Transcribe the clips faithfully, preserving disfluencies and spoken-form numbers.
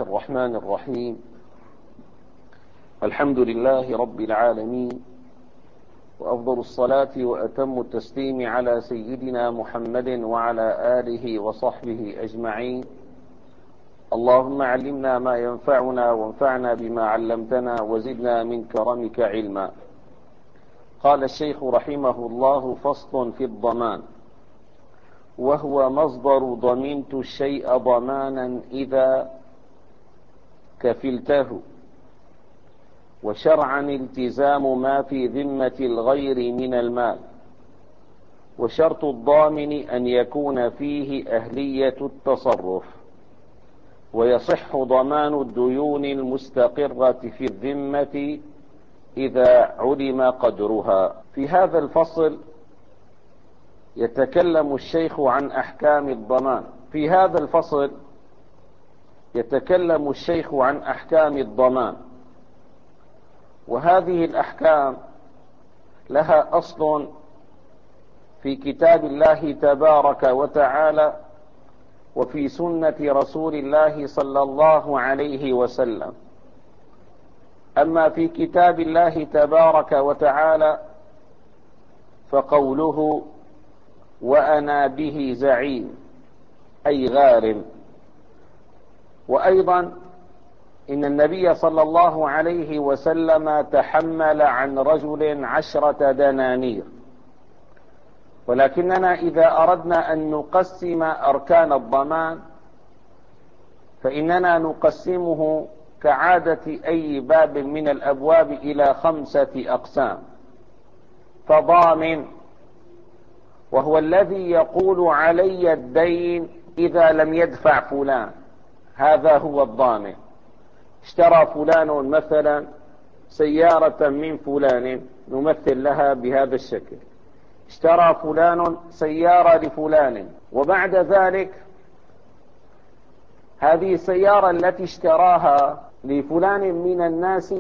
الرحمن الرحيم. الحمد لله رب العالمين، وأفضل الصلاة وأتم التسليم على سيدنا محمد وعلى آله وصحبه أجمعين. اللهم علمنا ما ينفعنا وانفعنا بما علمتنا وزدنا من كرمك علما. قال الشيخ رحمه الله: فصل في الضمان، وهو مصدر ضمنت الشيء ضمانا إذا كفلته، وشرعا التزام ما في ذمة الغير من المال، وشرط الضامن أن يكون فيه أهلية التصرف، ويصح ضمان الديون المستقرة في الذمة إذا علم قدرها. في هذا الفصل يتكلم الشيخ عن أحكام الضمان. في هذا الفصل يتكلم الشيخ عن أحكام الضمان، وهذه الأحكام لها أصل في كتاب الله تبارك وتعالى وفي سنة رسول الله صلى الله عليه وسلم. أما في كتاب الله تبارك وتعالى فقوله: وأنا به زعيم، أي غارم. وأيضا إن النبي صلى الله عليه وسلم تحمل عن رجل عشرة دنانير. ولكننا إذا أردنا أن نقسم أركان الضمان فإننا نقسمه كعادة أي باب من الأبواب إلى خمسة أقسام. فضامن، وهو الذي يقول علي الدين إذا لم يدفع فلان، هذا هو الضامن. اشترى فلان مثلا سيارة من فلان، نمثل لها بهذا الشكل: اشترى فلان سيارة لفلان، وبعد ذلك هذه السيارة التي اشتراها لفلان من الناس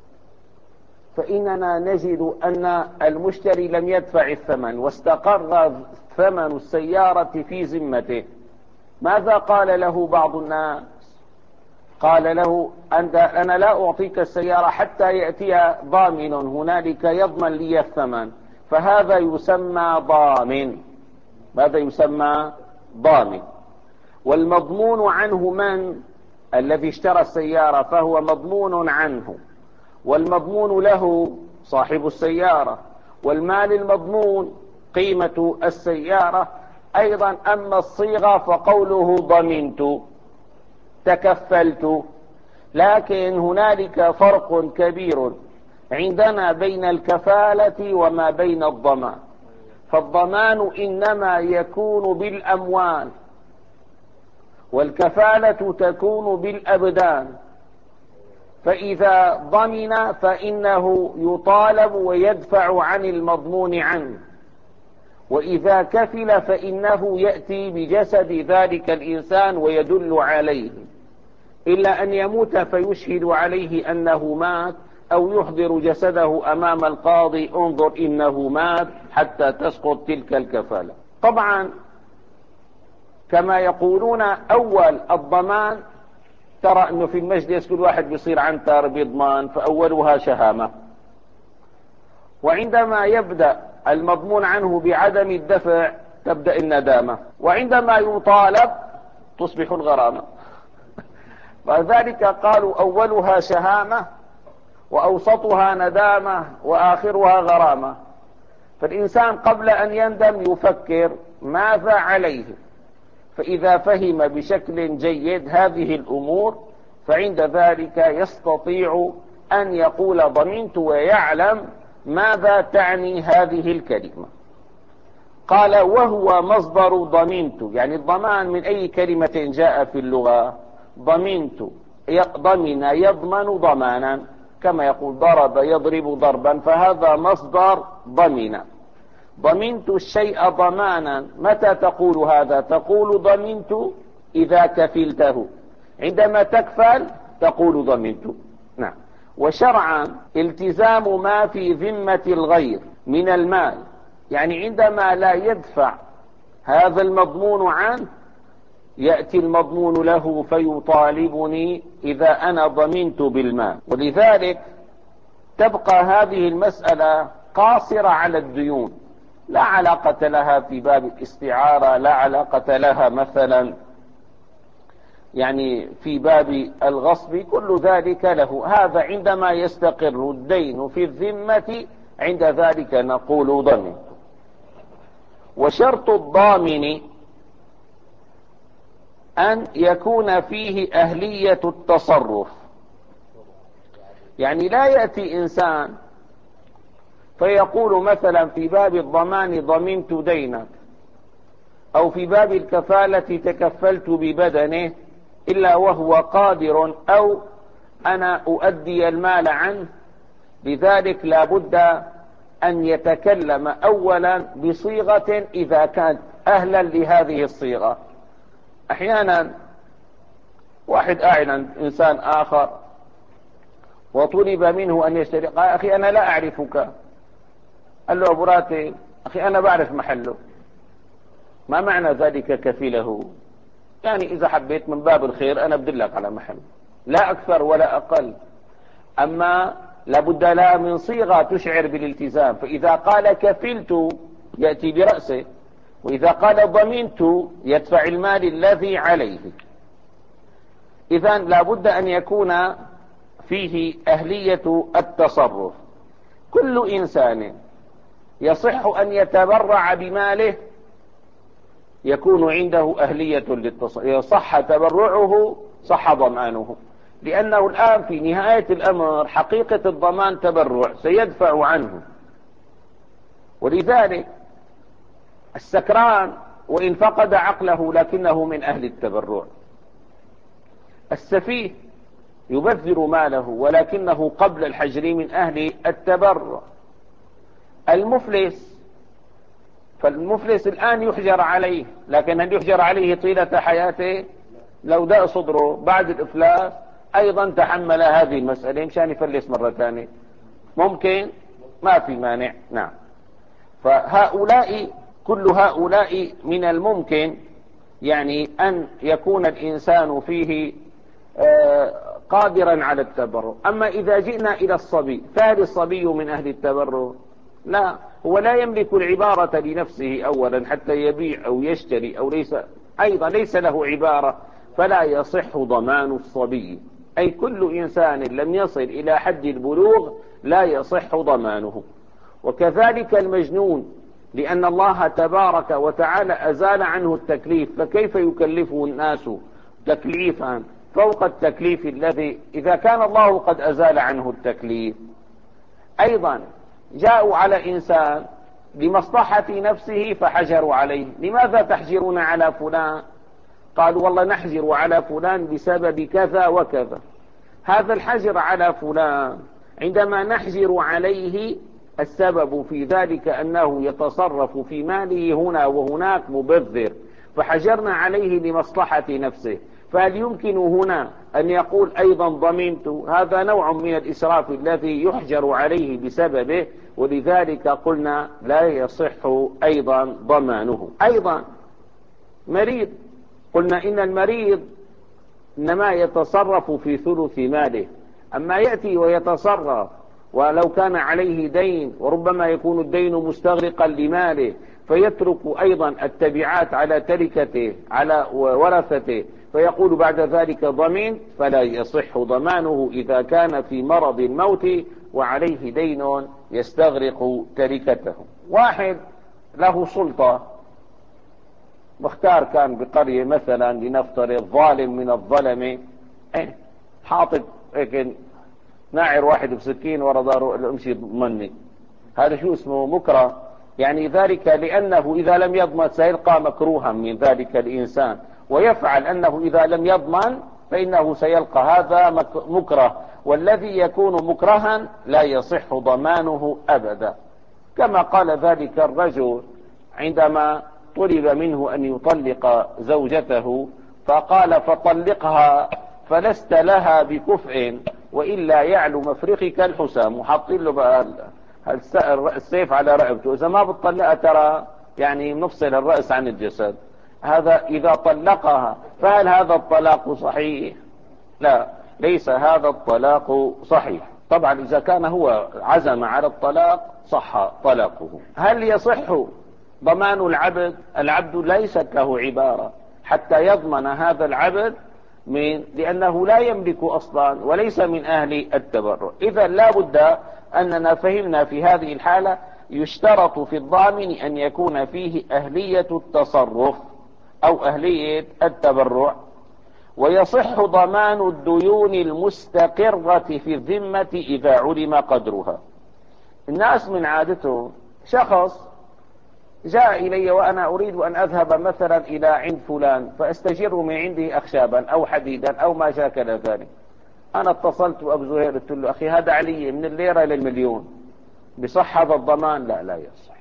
فإننا نجد أن المشتري لم يدفع الثمن واستقر ثمن السيارة في ذمته. ماذا قال له بعض الناس؟ قال له: أنت أنا لا أعطيك السيارة حتى يأتي ضامن هنالك يضمن لي الثمن. فهذا يسمى ضامن. ماذا يسمى؟ ضامن. والمضمون عنه من؟ الذي اشترى السيارة، فهو مضمون عنه، والمضمون له صاحب السيارة، والمال المضمون قيمة السيارة أيضا. أما الصيغة فقوله ضمنت، تكفلت. لكن هنالك فرق كبير عندنا بين الكفالة وما بين الضمان. فالضمان إنما يكون بالأموال، والكفالة تكون بالأبدان. فإذا ضمن فإنه يطالب ويدفع عن المضمون عنه، وإذا كفل فإنه يأتي بجسد ذلك الإنسان ويدل عليه، إلا أن يموت فيشهد عليه أنه مات، أو يحضر جسده أمام القاضي: انظر إنه مات، حتى تسقط تلك الكفالة. طبعا كما يقولون أول الضمان، ترى أنه في المجلس كل واحد بيصير عنتر بيضمان، فأولها شهامة. وعندما يبدأ المضمون عنه بعدم الدفع تبدأ الندامة، وعندما يطالب تصبح الغرامة. فذلك قالوا أولها شهامة، وأوسطها ندامة، وآخرها غرامة. فالإنسان قبل أن يندم يفكر ماذا عليه، فإذا فهم بشكل جيد هذه الأمور فعند ذلك يستطيع أن يقول ضمنت، ويعلم ماذا تعني هذه الكلمة. قال: وهو مصدر ضمنت، يعني الضمان من أي كلمة جاء في اللغة؟ ضمنت، ضمن يضمن ضمانا، كما يقول ضرب يضرب ضربا، فهذا مصدر ضمن. ضمنت الشيء ضمانا. متى تقول هذا؟ تقول ضمنت إذا كفلته. عندما تكفل تقول ضمنت. نعم. وشرعا التزام ما في ذمة الغير من المال، يعني عندما لا يدفع هذا المضمون عنه يأتي المضمون له فيطالبني إذا أنا ضمنت بالمال. ولذلك تبقى هذه المسألة قاصرة على الديون، لا علاقة لها في باب الاستعارة، لا علاقة لها مثلا يعني في باب الغصب، كل ذلك له. هذا عندما يستقر الدين في الذمة عند ذلك نقول ضمن. وشرط الضامن أن يكون فيه أهلية التصرف. يعني لا يأتي إنسان فيقول مثلا في باب الضمان ضمنت دينك، أو في باب الكفالة تكفلت ببدنه، إلا وهو قادر أو أنا أؤدي المال عنه. لذلك لا بد أن يتكلم أولا بصيغة إذا كان أهلا لهذه الصيغة. أحيانا واحد أعلن إنسان آخر وطلب منه أن يشتري، قال أخي أنا لا أعرفك. قال له أبو راتب أخي أنا بعرف محله. ما معنى ذلك كفله؟ يعني إذا حبيت من باب الخير أنا بدلك على محل، لا أكثر ولا أقل. أما لابد لا من صيغة تشعر بالالتزام. فإذا قال كفلت يأتي برأسه، وإذا قال ضمنت يدفع المال الذي عليه. إذن لابد أن يكون فيه أهلية التصرف. كل إنسان يصح أن يتبرع بماله يكون عنده أهلية للتصرف، يصح تبرعه صح ضمانه، لأنه الآن في نهاية الأمر حقيقة الضمان تبرع سيدفع عنه. ولذلك السكران وإن فقد عقله لكنه من أهل التبرع، السفيه يبذر ماله ولكنه قبل الحجر من أهل التبرع، المفلس فالمفلس الآن يحجر عليه، لكن هل يحجر عليه طيلة حياته؟ لو داء صدره بعد الإفلاس أيضا تحمل هذه المسألة مشان يفلس مرة ثانية، ممكن، ما في مانع. نعم. فهؤلاء كل هؤلاء من الممكن يعني أن يكون الإنسان فيه قادرا على التبرع. أما إذا جئنا إلى الصبي، فهل الصبي من أهل التبرع؟ لا، هو لا يملك العبارة لنفسه أولا حتى يبيع أو يشتري، أو ليس أيضا ليس له عبارة، فلا يصح ضمان الصبي. أي كل إنسان لم يصل إلى حد البلوغ لا يصح ضمانه. وكذلك المجنون، لأن الله تبارك وتعالى أزال عنه التكليف، فكيف يكلفه الناس تكليفا فوق التكليف الذي إذا كان الله قد أزال عنه التكليف. أيضا جاءوا على إنسان لمصلحة نفسه فحجروا عليه. لماذا تحجرون على فلان؟ قالوا والله نحجر على فلان بسبب كذا وكذا. هذا الحجر على فلان عندما نحجر عليه السبب في ذلك أنه يتصرف في ماله هنا وهناك مبذر، فحجرنا عليه لمصلحة نفسه. فهل يمكن هنا أن يقول أيضا ضمنت؟ هذا نوع من الإسراف الذي يحجر عليه بسببه، ولذلك قلنا لا يصح أيضا ضمانه. أيضا مريض، قلنا إن المريض إنما يتصرف في ثلث ماله، أما يأتي ويتصرف ولو كان عليه دين وربما يكون الدين مستغرقا لماله فيترك أيضا التبعات على تركته على ورثته فيقول بعد ذلك ضمين، فلا يصح ضمانه إذا كان في مرض الموت وعليه دين يستغرق تركته. واحد له سلطة مختار كان بقرية مثلا لنفترض ظالم من الظلمة، ايه حاطط هيك ناعر واحد بسكين ورا داره امشي ضمني، هذا شو اسمه؟ مكره. يعني ذلك لأنه إذا لم يضمن سيلقى مكروها من ذلك الإنسان، ويفعل أنه إذا لم يضمن فإنه سيلقى هذا مكره، والذي يكون مكرها لا يصح ضمانه أبدا. كما قال ذلك الرجل عندما طلب منه أن يطلق زوجته فقال فطلقها فلست لها بكفء وإلا يعلو مفرخك الحسام، وحاطين له بقى السيف على رقبته، إذا ما بتطلقها ترى يعني نفصل الرأس عن الجسد. هذا إذا طلقها، فهل هذا الطلاق صحيح؟ لا، ليس هذا الطلاق صحيح. طبعا إذا كان هو عزم على الطلاق صح طلاقه. هل يصح ضمان العبد؟ العبد ليست له عبارة حتى يضمن هذا العبد من لأنه لا يملك أصلا وليس من أهل التبرع. إذا لا بد أننا فهمنا في هذه الحالة يشترط في الضامن أن يكون فيه أهلية التصرف أو أهلية التبرع. ويصح ضمان الديون المستقرة في الذمة إذا علم قدرها. الناس من عادتهم، شخص جاء إلي وأنا أريد أن أذهب مثلا إلى عند فلان فأستجر من عنده أخشابا أو حديدا أو ما شاكل ذلك. أنا اتصلت بأبو زهير قلت له أخي هذا علي من الليرة للمليون، بصح هذا الضمان؟ لا لا يصح.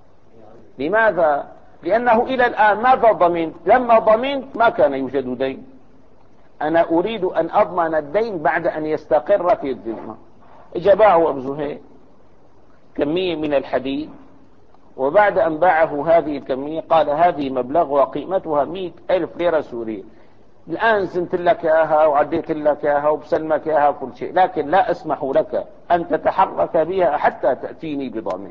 لماذا؟ لأنه إلى الآن ماذا ضمنت؟ لما ضمنت ما كان يوجد دين. أنا أريد أن أضمن الدين بعد أن يستقر في الذمة. إجا باعه أبو زهير كمية من الحديد، وبعد أن باعه هذه الكمية قال هذه مبلغ وقيمتها مئة ألف ليرة سورية. الآن زنت لك إياها وعديت لك إياها وبسلمك إياها كل شيء، لكن لا أسمح لك أن تتحرك بها حتى تأتيني بضامن.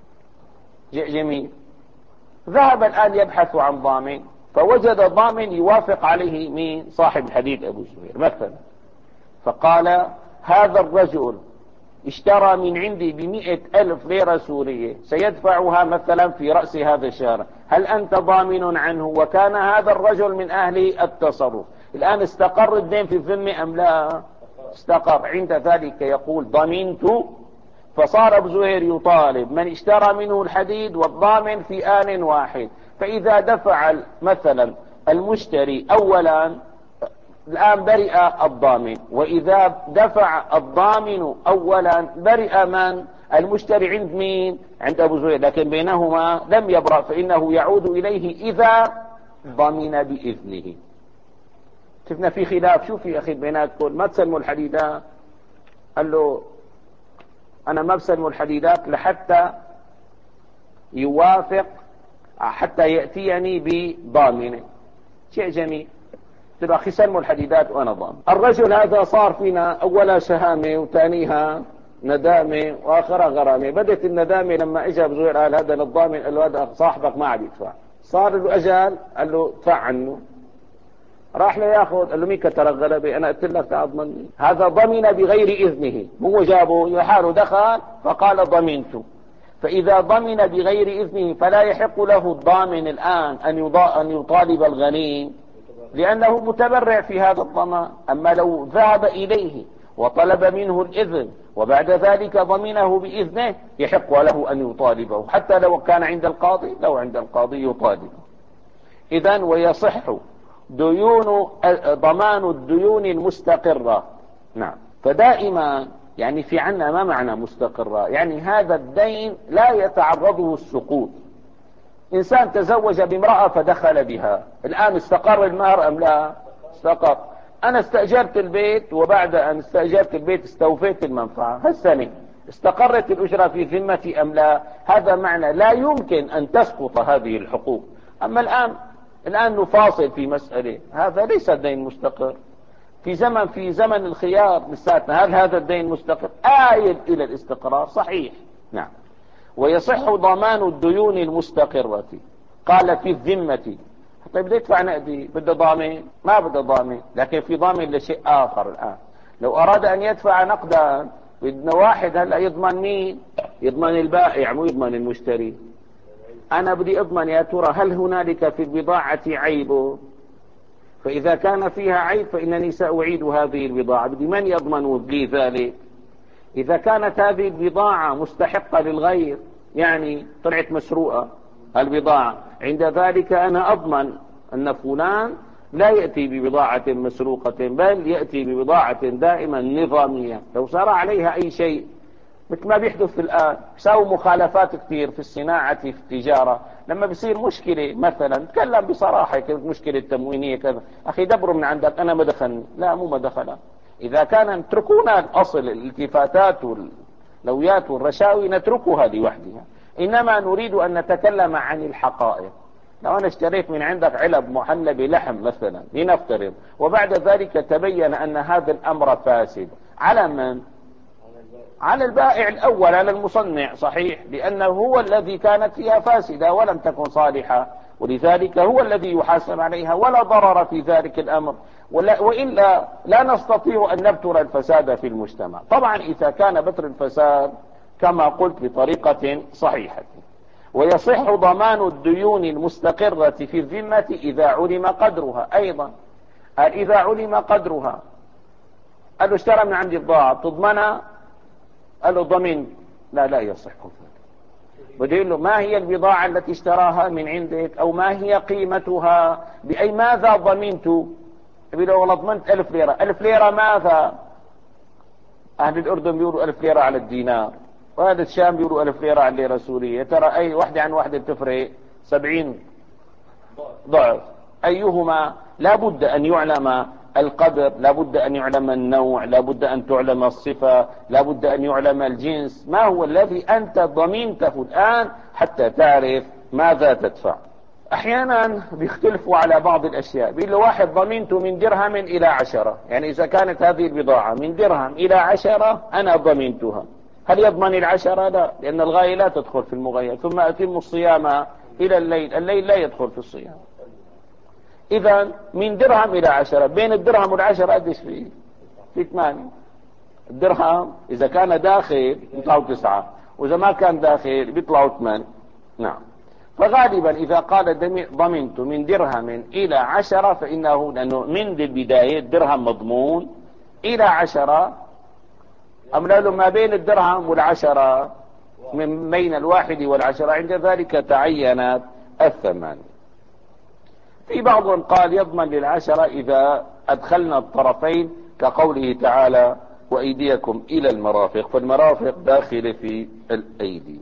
جميل. ذهب الآن يبحث عن ضامن فوجد ضامن يوافق عليه من صاحب الحديد أبو زهير مثلا، فقال هذا الرجل اشترى من عندي بمئة ألف ليرة سورية سيدفعها مثلا في رأس هذا الشهر، هل أنت ضامن عنه؟ وكان هذا الرجل من أهل التصرف. الآن استقر الدين في الذمة أم لا؟ استقر. عند ذلك يقول ضمنت. فصار أبو زهير يطالب من اشترى منه الحديد والضامن في آن واحد. فإذا دفع مثلا المشتري أولا الآن برئ الضامن، وإذا دفع الضامن أولا برئ من؟ المشتري عند مين؟ عند أبو زهير، لكن بينهما لم يبرأ فإنه يعود إليه إذا ضمن بإذنه. شفنا في خلاف. شو في أخي بيناتكم؟ ما تسلموا الحديدات؟ قال له أنا ما بسلم الحديدات لحتى يوافق، حتى يأتيني بضامنه. شيء جميل. قلت له أخي سلموا الحديدات وأنا ضامن. الرجل هذا صار فينا أولا شهامة وثانيها ندامة وآخرها غرامة. بدت الندامة لما إجا أبو زهير قال هذا للضامن، قال له هذا صاحبك ما عاد يدفع. صار له أجل قال له ادفع عنه. راح له ياخذ، قال له مين كتر الغلبة؟ أنا قلت لك تعضمني. هذا ضمن بغير إذنه، هو جابه يحاله دخل فقال ضمنت. فإذا ضمن بغير إذنه فلا يحق له الضامن الآن أن يطالب الغني لأنه متبرع في هذا الضمان. أما لو ذهب إليه وطلب منه الإذن وبعد ذلك ضمنه بإذنه يحق له أن يطالبه، حتى لو كان عند القاضي، لو عند القاضي يطالبه. إذن ويصح ديون ضمان الديون المستقرة. نعم. فدائما يعني في عنا ما معنى مستقرة؟ يعني هذا الدين لا يتعرضه السقوط. إنسان تزوج بامرأة فدخل بها، الآن استقر المهر أم لا؟ استقر. أنا استأجرت البيت وبعد أن استأجرت البيت استوفيت المنفعة، هالسنة استقرت الأجرة في ذمتي أم لا؟ هذا معنى لا يمكن أن تسقط هذه الحقوق. أما الآن الآن نفاصل في مسألة، هذا ليس الدين مستقر. في زمن في زمن الخيار لساتنا، هل هذا الدين مستقر؟ آيل إلى الاستقرار. صحيح. نعم. ويصح ضمان الديون المستقرة. قال في الذمة. طيب بده يدفع نقدي، بده ضامن؟ ما بده ضامن، لكن في ضامن لشيء آخر. الآن لو أراد أن يدفع نقدا بدنا واحد هلا يضمن مين؟ يضمن البائع مو يضمن المشتري. أنا بدي أضمن يا ترى هل هنالك في البضاعة عيب؟ فإذا كان فيها عيب فإنني سأعيد هذه البضاعة. بدي من يضمن لي ذلك؟ إذا كانت هذه البضاعة مستحقة للغير، يعني طلعت مسروقة البضاعة، عند ذلك أنا أضمن أن فلان لا يأتي ببضاعة مسروقة بل يأتي ببضاعة دائما نظامية. لو صار عليها أي شيء مثل ما بيحدث الآن، يساوي مخالفات كثير في الصناعة في التجارة، لما بيصير مشكلة مثلا تكلم بصراحة كانت مشكلة تموينية كذا، أخي دبروا من عندك أنا ما دخلني. لا مو ما دخل. إذا كان نتركونا الأصل الالتفاتات واللويات والرشاوي نتركها لوحدها، إنما نريد أن نتكلم عن الحقائق. لو أنا اشتريت من عندك علب محلى بلحم مثلا لنفترض، وبعد ذلك تبين أن هذا الأمر فاسد، على من؟ على البائع الأول، على المصنع، صحيح، لأنه هو الذي كانت فيها فاسدة ولم تكن صالحة، ولذلك هو الذي يحاسب عليها ولا ضرر في ذلك الأمر. وإلا لا نستطيع أن نبتر الفساد في المجتمع. طبعا إذا كان بتر الفساد كما قلت بطريقة صحيحة. ويصح ضمان الديون المستقرة في الذمة إذا علم قدرها. أيضا إذا علم قدرها، قال له اشترى من عندي بضاعة تضمنها، قال له ضمن، لا لا يصح ذلك. بده يقول له ما هي البضاعة التي اشتراها من عندك، أو ما هي قيمتها، بأي ماذا ضمنت؟ يقول له والله ضمنت ألف ليرة. ألف ليرة ماذا؟ أهل الأردن بيقولوا ألف ليرة على الدينار، وهذا الشام بيقولوا ألف ليرة على الليرة السورية. ترى أي واحدة عن واحدة بتفرق سبعين ضعف. أيهما؟ لا بد أن يعلم القدر، لا بد أن يعلم النوع، لا بد أن تعلم الصفة، لا بد أن يعلم الجنس. ما هو الذي أنت ضمنته الآن حتى تعرف ماذا تدفع؟ أحيانا بيختلفوا على بعض الأشياء. بيقول له واحد ضمنته من درهم إلى عشرة، يعني إذا كانت هذه البضاعة من درهم إلى عشرة أنا ضمنتها. هل يضمن العشرة؟ لا، لأن الغاية لا تدخل في المغير. ثم أتم الصيام إلى الليل، الليل لا يدخل في الصيام. إذا من درهم إلى عشرة، بين الدرهم والعشرة قديش فيه؟ في ثمانية. الدرهم إذا كان داخل بيطلعوا تسعة، وإذا ما كان داخل بيطلعوا ثمان. نعم. فغالبا إذا قال ضمنت من درهم إلى عشرة فإنه، لأنه من البداية الدرهم مضمون إلى عشرة، أملا له ما بين الدرهم والعشرة، من بين الواحد والعشرة، عند ذلك تعينت الثمان. في بعضهم قال يضمن للعشرة إذا أدخلنا الطرفين، كقوله تعالى وأيديكم إلى المرافق، فالمرافق داخل في الأيدي.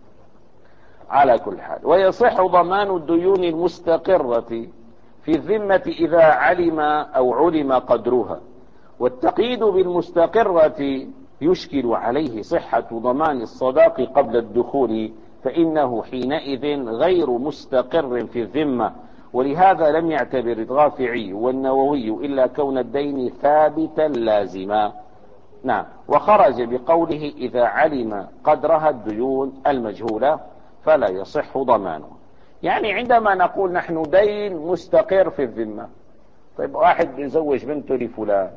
على كل حال، ويصح ضمان الديون المستقرة في الذمة إذا علم أو علم قدرها. والتقييد بالمستقرة يشكل عليه صحة ضمان الصداق قبل الدخول، فإنه حينئذ غير مستقر في الذمة. ولهذا لم يعتبر الرافعي والنووي إلا كون الدين ثابتا لازما. نعم. وخرج بقوله إذا علم قدرها الديون المجهولة فلا يصح ضمانه. يعني عندما نقول نحن دين مستقر في الذمة، طيب واحد يزوج بنته لفلان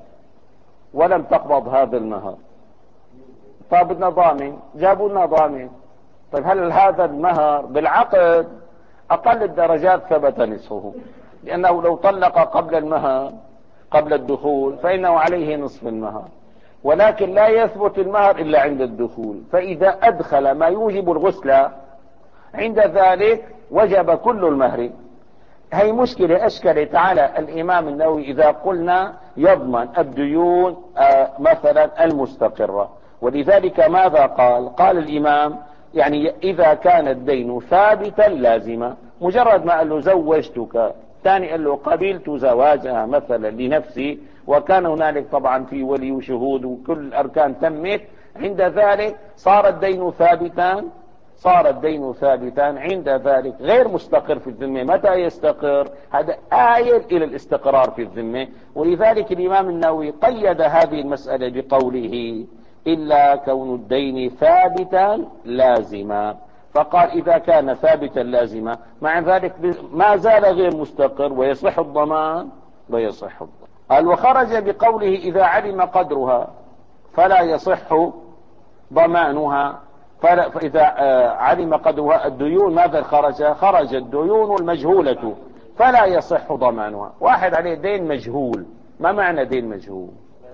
ولم تقبض هذا المهر، طيب بدنا ضامن، جابوا لنا ضامن. طيب هل هذا المهر بالعقد أقل الدرجات ثبت نصفه، لأنه لو طلق قبل المهر قبل الدخول فإنه عليه نصف المهر، ولكن لا يثبت المهر إلا عند الدخول. فإذا أدخل ما يوجب الغسل عند ذلك وجب كل المهر. هي مشكلة أشكلت على الإمام النووي إذا قلنا يضمن الديون مثلا المستقرة. ولذلك ماذا قال؟ قال الإمام يعني إذا كان الدين ثابتا لازما، مجرد ما قال له زوجتك، ثاني قال له قبلت زواجها مثلا لنفسي، وكان هنالك طبعا في ولي وشهود وكل الأركان تمت، عند ذلك صار الدين ثابتا، صار الدين ثابتا عند ذلك غير مستقر في الذمة. متى يستقر؟ هذا آيل إلى الاستقرار في الذمة. ولذلك الإمام النووي قيد هذه المسألة بقوله إلا كون الدين ثابتا لازما، فقال إذا كان ثابتا لازما مع ذلك ما زال غير مستقر ويصح الضمان ويصح الضمان. قال وخرج بقوله إذا علم قدرها فلا يصح ضمانها. فإذا علم قدرها الديون ماذا خرج؟ خرج الديون المجهولة فلا يصح ضمانها. واحد عليه دين مجهول. ما معنى دين مجهول؟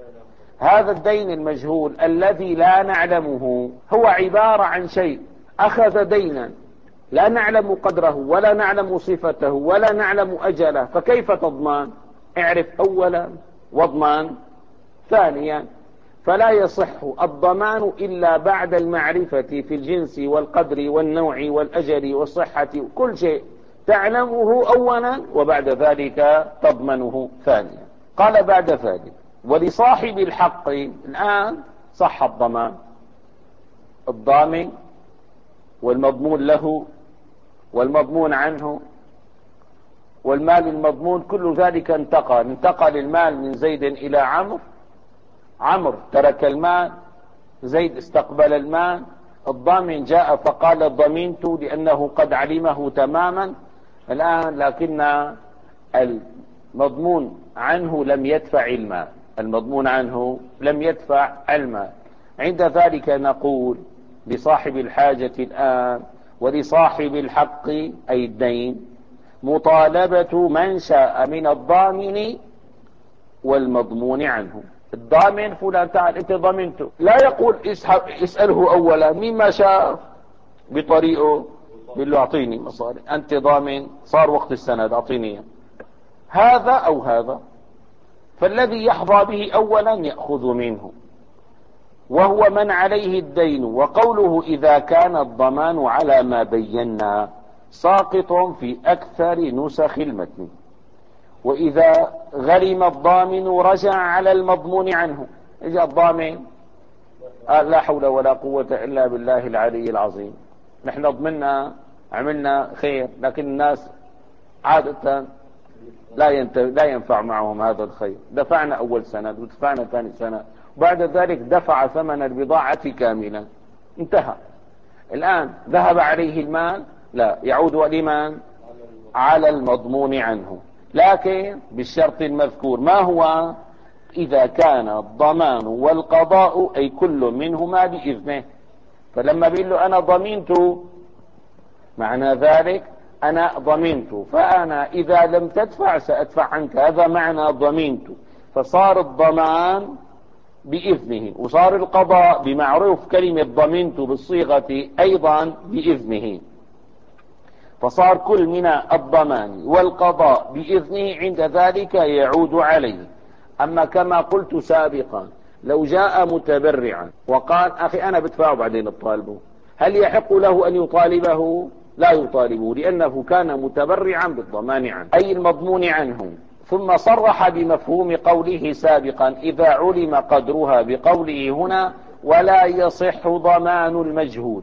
هذا الدين المجهول الذي لا نعلمه هو عبارة عن شيء أخذ دينا لا نعلم قدره ولا نعلم صفته ولا نعلم أجله، فكيف تضمان؟ اعرف أولا واضمان ثانيا. فلا يصح الضمان إلا بعد المعرفة في الجنس والقدر والنوع والأجل والصحة، كل شيء تعلمه أولا وبعد ذلك تضمنه ثانيا. قال بعد ذلك ولصاحب الحق، الآن صح الضمان، الضامن والمضمون له والمضمون عنه والمال المضمون كل ذلك انتقل انتقل المال من زيد إلى عمرو، عمرو ترك المال، زيد استقبل المال، الضامن جاء فقال ضمنت لأنه قد علمه تماما الآن، لكن المضمون عنه لم يدفع المال، المضمون عنه لم يدفع المال. عند ذلك نقول لصاحب الحاجة الآن ولصاحب الحق أي الدين مطالبة من شاء من الضامن والمضمون عنه. الضامن فلان تعال انت ضمنته، لا يقول اسأله اولا مما شاء بطريقه، بيقول له اعطيني مصاري، انت ضامن صار وقت السند اعطيني هذا او هذا، فالذي يحظى به اولا يأخذ منه وهو من عليه الدين. وقوله اذا كان الضمان على ما بينا ساقط في اكثر نسخ المتن، وإذا غرم الضامن رجع على المضمون عنه. إجا الضامن قال لا حول ولا قوة إلا بالله العلي العظيم، نحن ضمننا عملنا خير، لكن الناس عادة لا, لا ينفع معهم هذا الخير، دفعنا أول سنة ودفعنا ثاني سنة وبعد ذلك دفع ثمن البضاعة كاملا، انتهى. الآن ذهب عليه المال، لا يعود لمن؟ على المضمون عنه، لكن بالشرط المذكور. ما هو؟ إذا كان الضمان والقضاء أي كل منهما بإذنه. فلما بيقول له أنا ضمنت معنى ذلك أنا ضمنت، فأنا إذا لم تدفع سأدفع عنك، هذا معنى ضمنت. فصار الضمان بإذنه وصار القضاء بمعروف كلمة ضمنت بالصيغة أيضا بإذنه، فصار كل من الضمان والقضاء بإذنه، عند ذلك يعود عليه. أما كما قلت سابقا لو جاء متبرعا وقال أخي أنا بدفعه بعدين الطالبه، هل يحق له أن يطالبه؟ لا يطالبه، لأنه كان متبرعا بالضمان عنه أي المضمون عنه. ثم صرح بمفهوم قوله سابقا إذا علم قدرها بقوله هنا ولا يصح ضمان المجهول.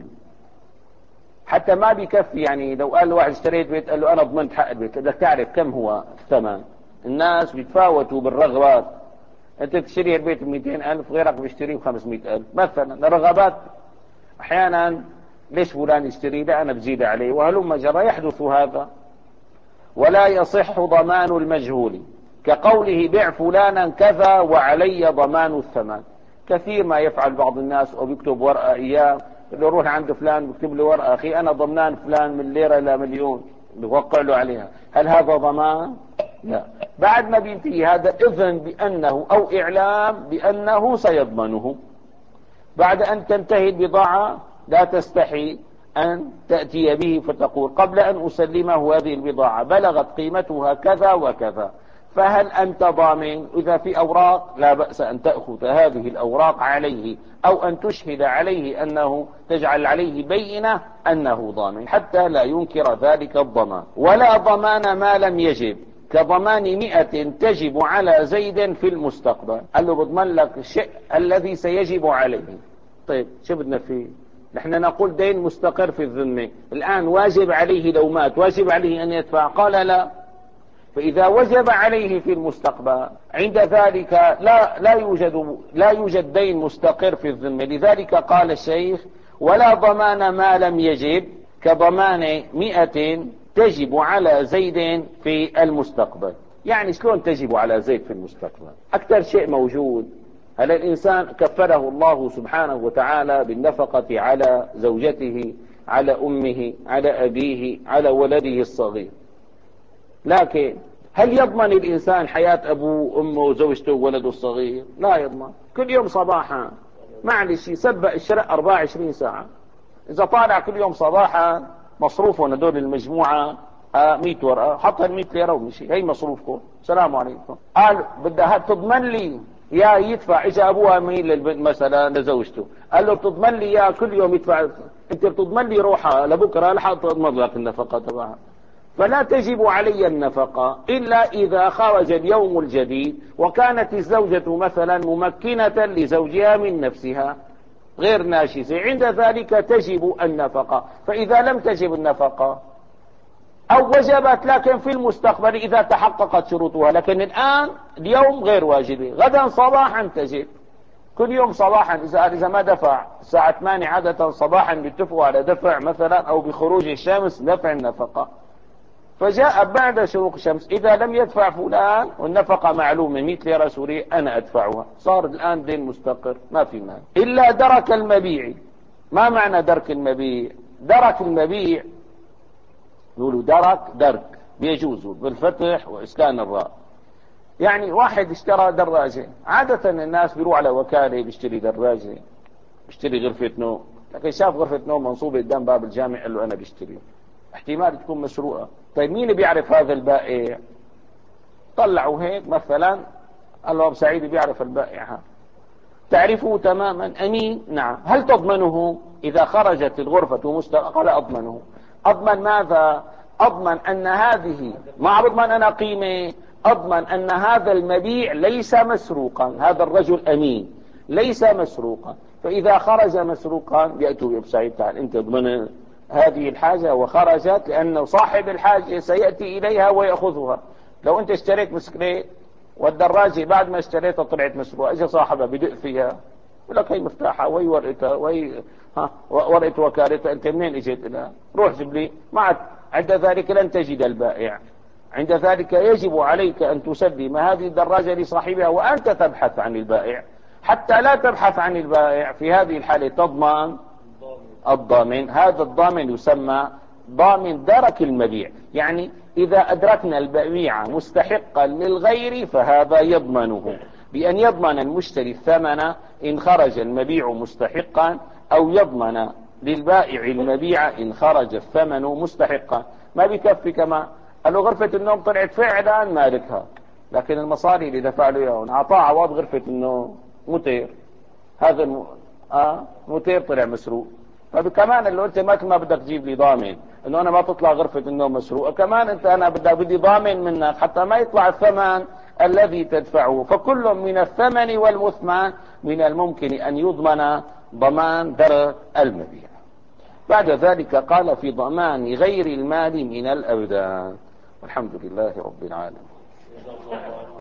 حتى ما بيكفي، يعني لو قال له واحد اشتريت بيت قال له أنا ضمنت حق البيت، بدك تعرف كم هو الثمن. الناس بيتفاوتوا بالرغبات، أنت بتشتري البيت ب مئتين ألف غيرك بيشتريه ب خمسمئة ألف مثلا، الرغبات أحيانا ليش فلان يشتري ده أنا بزيد عليه وهلم جرى، يحدث هذا. ولا يصح ضمان المجهول كقوله بيع فلانا كذا وعلي ضمان الثمن. كثير ما يفعل بعض الناس وبيكتب ورقة إياه، يقول له روح عند فلان بكتب له ورقة أخي أنا ضمنان فلان من ليرة إلى مليون، بوقع له عليها. هل هذا ضمان؟ لا. بعد ما بينتهي هذا إذن بأنه أو إعلام بأنه سيضمنه. بعد أن تنتهي البضاعة لا تستحي أن تأتي به فتقول قبل أن أسلمه هذه البضاعة بلغت قيمتها كذا وكذا، فهل أنت ضامن؟ إذا في أوراق لا بأس أن تأخذ هذه الأوراق عليه أو أن تشهد عليه أنه تجعل عليه بينة أنه ضامن حتى لا ينكر ذلك الضمان. ولا ضمان ما لم يجب كضمان مئة تجب على زيد في المستقبل. قال له بضمن لك الشيء الذي سيجب عليه. طيب شو بدنا فيه؟ نحن نقول دين مستقر في الذمة، الآن واجب عليه لو مات واجب عليه أن يدفع، قال لا. فإذا وجب عليه في المستقبل عند ذلك لا لا يوجد لا يوجد دين مستقر في الذمة. لذلك قال الشيخ ولا ضمان ما لم يجب كضمان مئة تجب على زيد في المستقبل. يعني شلون تجب على زيد في المستقبل؟ أكثر شيء موجود هل الإنسان كفله الله سبحانه وتعالى بالنفقة على زوجته، على أمه، على أبيه، على ولده الصغير، لكن هل يضمن الإنسان حياة أبوه وأمه وزوجته وولده الصغير؟ لا يضمن. كل يوم صباحا معلش يسبق الشرق أربعة وعشرين ساعة، إذا طالع كل يوم صباحا مصروفهم هدول المجموعة مئة ورقة، حط المئة ليرة ومشي، هي مصروفكم السلام عليكم. قال بدها تضمن لي يا يدفع، اجى ابوها مين للبنت مثلا لزوجته قال له بتضمن لي يا كل يوم يدفع، انت بتضمن لي روحها لبكره لحد تضمن لك النفقه تبعها. فلا تجب علي النفقه الا اذا خرج اليوم الجديد وكانت الزوجه مثلا ممكنه لزوجها من نفسها غير ناشزه، عند ذلك تجب النفقه. فاذا لم تجب النفقه أو وجبت لكن في المستقبل إذا تحققت شروطها، لكن الآن اليوم غير واجبة، غدا صباحا تجب. كل يوم صباحا إذا إذا ما دفع الساعة ثمانية عادة صباحا بيتفقوا على دفع مثلا، أو بخروج الشمس دفع النفقة، فجاء بعد شروق الشمس إذا لم يدفع فلان والنفقة معلومة مئة ليرة سورية أنا أدفعها، صار الآن دين مستقر ما في مال. إلا درك المبيع. ما معنى درك المبيع؟ درك المبيع يقولوا درك درك بيجوز بالفتح وإسكان الراء. يعني واحد اشترى دراجة، عادة الناس بيروح على وكالة بيشتري دراجة، بيشتري غرفة نوم، لكن شاف غرفة نوم منصوبة قدام باب الجامع قال له أنا بشتري، احتمال تكون مسروقة. طيب مين بيعرف هذا البائع؟ طلعوا هيك مثلا قال له أبو سعيد بيعرف البائع، تعرفه تماما أمين؟ نعم. هل تضمنه إذا خرجت الغرفة مسترقة؟ قال أضمنه. أضمن ماذا؟ أضمن أن هذه، ما أضمن أنا قيمة، أضمن أن هذا المبيع ليس مسروقا، هذا الرجل أمين ليس مسروقا. فإذا خرج مسروقا يأتوا بأبو سعيد تعال أنت ضمن هذه الحاجة وخرجت، لأنه صاحب الحاجة سيأتي إليها ويأخذها. لو أنت اشتريت مسكريت والدراجة بعد ما اشتريتها طلعت مسروقة، اجى صاحبها بدق فيها يقول لك هي مفتاحها وهي ورقتها وهي ها ورقة وكالتها، أنت منين اجيت لها؟ روح جيب لي. ما عند ذلك لن تجد البائع. عند ذلك يجب عليك أن تسلم هذه الدراجة لصاحبها وأنت تبحث عن البائع. حتى لا تبحث عن البائع في هذه الحالة تضمن الضامن. هذا الضامن يسمى ضامن درك المبيع. يعني إذا أدركنا البيع مستحقا للغير فهذا يضمنه بأن يضمن المشتري الثمن إن خرج المبيع مستحقا، أو يضمن للبائع المبيع إن خرج الثمن مستحقا. ما بيكفي كما قال له غرفة النوم طلعت فعلا مالكها، لكن المصاري اللي دفع له اياهم اعطاه عوض غرفة النوم موتير، هذا الم... اه موتير طلع مسروق. فكمان اللي انت مثل ما بدك تجيب لي ضامن انه انا ما تطلع غرفة النوم مسروقة، كمان انت انا بدك بدي ضامن منك حتى ما يطلع الثمن الذي تدفعه. فكل من الثمن والمثمن من الممكن ان يضمن ضمان درك المبيع. بعد ذلك قال في ضمان غير المال من الأبدان. والحمد لله رب العالمين.